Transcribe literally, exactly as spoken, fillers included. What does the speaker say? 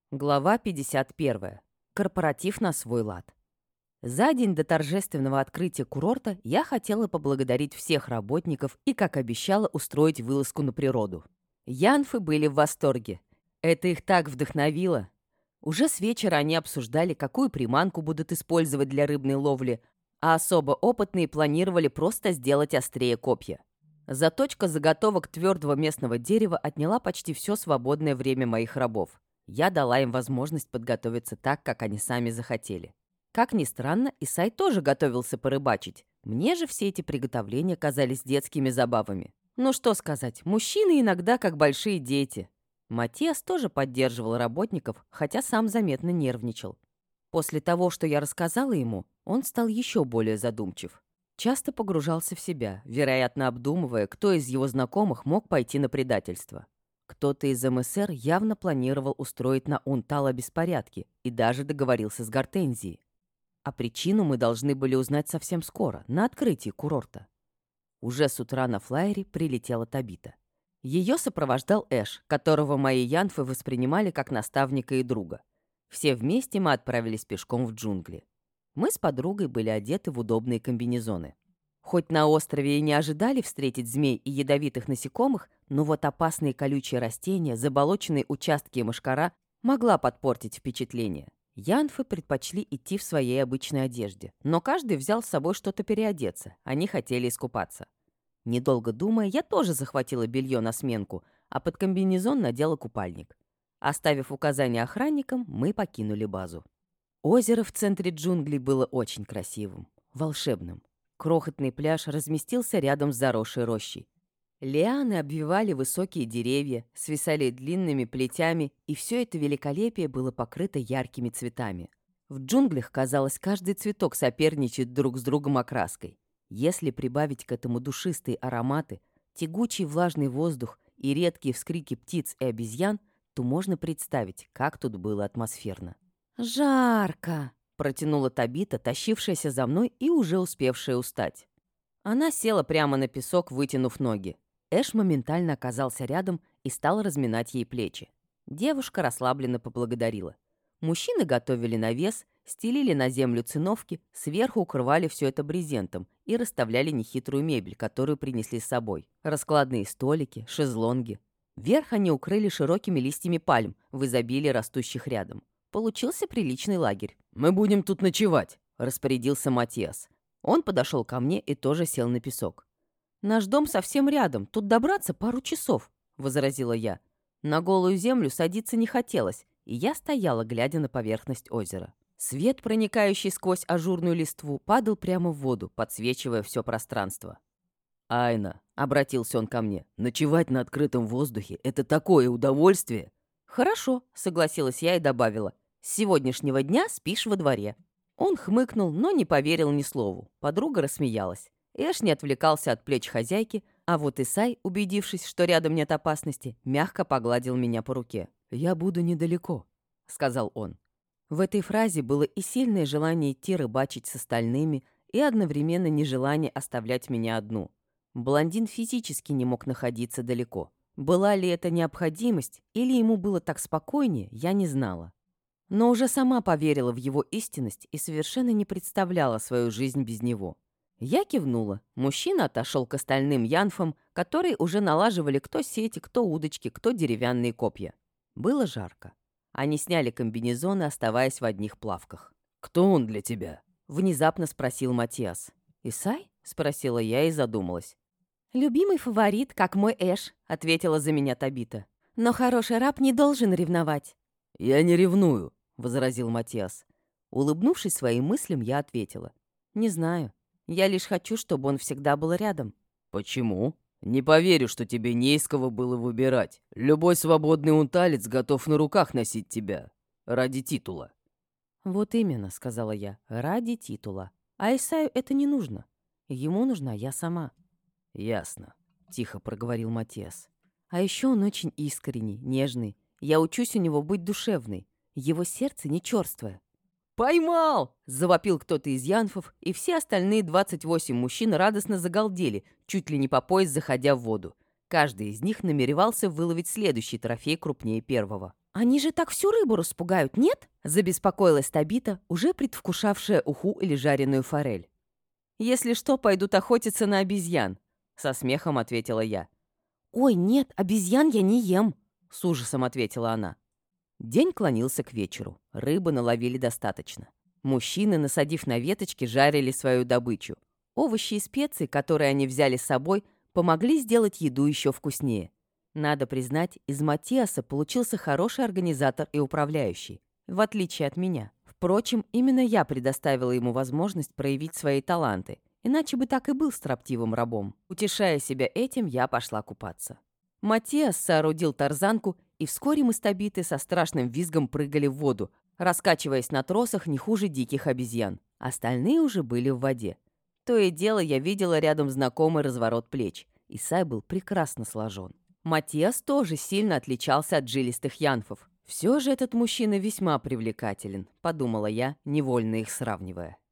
Глава пятьдесят первая. Корпоратив на свой лад. За день до торжественного открытия курорта я хотела поблагодарить всех работников и, как обещала, устроить вылазку на природу. Янфы были в восторге. Это их так вдохновило. Уже с вечера они обсуждали, какую приманку будут использовать для рыбной ловли, а особо опытные планировали просто сделать острее копья. Заточка заготовок твердого местного дерева отняла почти все свободное время моих рабов. Я дала им возможность подготовиться так, как они сами захотели. Как ни странно, Исай тоже готовился порыбачить. Мне же все эти приготовления казались детскими забавами. Ну что сказать, мужчины иногда как большие дети. Матиас тоже поддерживал работников, хотя сам заметно нервничал. После того, что я рассказала ему, он стал еще более задумчив. Часто погружался в себя, вероятно, обдумывая, кто из его знакомых мог пойти на предательство. Кто-то из эм эс эр явно планировал устроить на Унтала беспорядки и даже договорился с Гортензией. А причину мы должны были узнать совсем скоро, на открытии курорта. Уже с утра на флайере прилетела Табита. Ее сопровождал Эш, которого мои янфы воспринимали как наставника и друга. Все вместе мы отправились пешком в джунгли. Мы с подругой были одеты в удобные комбинезоны. Хоть на острове и не ожидали встретить змей и ядовитых насекомых, но вот опасные колючие растения, заболоченные участки и мошкара могла подпортить впечатление. Янфы предпочли идти в своей обычной одежде, но каждый взял с собой что-то переодеться, они хотели искупаться. Недолго думая, я тоже захватила белье на сменку, а под комбинезон надела купальник. Оставив указания охранникам, мы покинули базу. Озеро в центре джунглей было очень красивым, волшебным. Крохотный пляж разместился рядом с заросшей рощей. Лианы обвивали высокие деревья, свисали длинными плетями, и все это великолепие было покрыто яркими цветами. В джунглях, казалось, каждый цветок соперничает друг с другом окраской. Если прибавить к этому душистые ароматы, тягучий влажный воздух и редкие вскрики птиц и обезьян, то можно представить, как тут было атмосферно. «Жарко!» — протянула Табита, тащившаяся за мной и уже успевшая устать. Она села прямо на песок, вытянув ноги. Эш моментально оказался рядом и стал разминать ей плечи. Девушка расслабленно поблагодарила. Мужчины готовили навес, стелили на землю циновки, сверху укрывали все это брезентом и расставляли нехитрую мебель, которую принесли с собой. Раскладные столики, шезлонги. Верх они укрыли широкими листьями пальм, в изобилии растущих рядом. Получился приличный лагерь. «Мы будем тут ночевать», — распорядился Матиас. Он подошел ко мне и тоже сел на песок. «Наш дом совсем рядом, тут добраться пару часов», — возразила я. На голую землю садиться не хотелось, и я стояла, глядя на поверхность озера. Свет, проникающий сквозь ажурную листву, падал прямо в воду, подсвечивая все пространство. «Айна», — обратился он ко мне, — «ночевать на открытом воздухе — это такое удовольствие!» «Хорошо», — согласилась я и добавила, «с сегодняшнего дня спишь во дворе». Он хмыкнул, но не поверил ни слову. Подруга рассмеялась. Эш не отвлекался от плеч хозяйки, а вот Исай, убедившись, что рядом нет опасности, мягко погладил меня по руке. «Я буду недалеко», — сказал он. В этой фразе было и сильное желание идти рыбачить с остальными, и одновременно нежелание оставлять меня одну. Блондин физически не мог находиться далеко. Была ли это необходимость, или ему было так спокойнее, я не знала. Но уже сама поверила в его истинность и совершенно не представляла свою жизнь без него. Я кивнула. Мужчина отошел к остальным янфам, которые уже налаживали кто сети, кто удочки, кто деревянные копья. Было жарко. Они сняли комбинезоны, оставаясь в одних плавках. «Кто он для тебя?» — внезапно спросил Матиас. «Исай?» — спросила я и задумалась. «Любимый фаворит, как мой Эш», — ответила за меня Табита. «Но хороший раб не должен ревновать». «Я не ревную», — возразил Матиас. Улыбнувшись своим мыслям, я ответила. «Не знаю. Я лишь хочу, чтобы он всегда был рядом». «Почему? Не поверю, что тебе не из кого было выбирать. Любой свободный унталец готов на руках носить тебя. Ради титула». «Вот именно», — сказала я, — «ради титула. А Исаю это не нужно. Ему нужна я сама». «Ясно», — тихо проговорил Матиас. «А еще он очень искренний, нежный. Я учусь у него быть душевной. Его сердце не черствое». «Поймал!» — завопил кто-то из янфов, и все остальные двадцать восемь мужчин радостно загалдели, чуть ли не по пояс заходя в воду. Каждый из них намеревался выловить следующий трофей крупнее первого. Они же так всю рыбу распугают, нет?» — забеспокоилась Табита, уже предвкушавшая уху или жареную форель. «Если что, пойдут охотиться на обезьян», — со смехом ответила я. «Ой, нет, обезьян я не ем», — с ужасом ответила она. День клонился к вечеру. Рыбы наловили достаточно. Мужчины, насадив на веточки, жарили свою добычу. Овощи и специи, которые они взяли с собой, помогли сделать еду еще вкуснее. Надо признать, из Матиаса получился хороший организатор и управляющий, в отличие от меня. Впрочем, именно я предоставила ему возможность проявить свои таланты, иначе бы так и был строптивым рабом. Утешая себя этим, я пошла купаться. Матиас соорудил тарзанку, и вскоре мы с Табитой со страшным визгом прыгали в воду, раскачиваясь на тросах не хуже диких обезьян. Остальные уже были в воде. То и дело я видела рядом знакомый разворот плеч. Исай был прекрасно сложен. Матиас тоже сильно отличался от жилистых янфов. «Все же этот мужчина весьма привлекателен», — подумала я, невольно их сравнивая.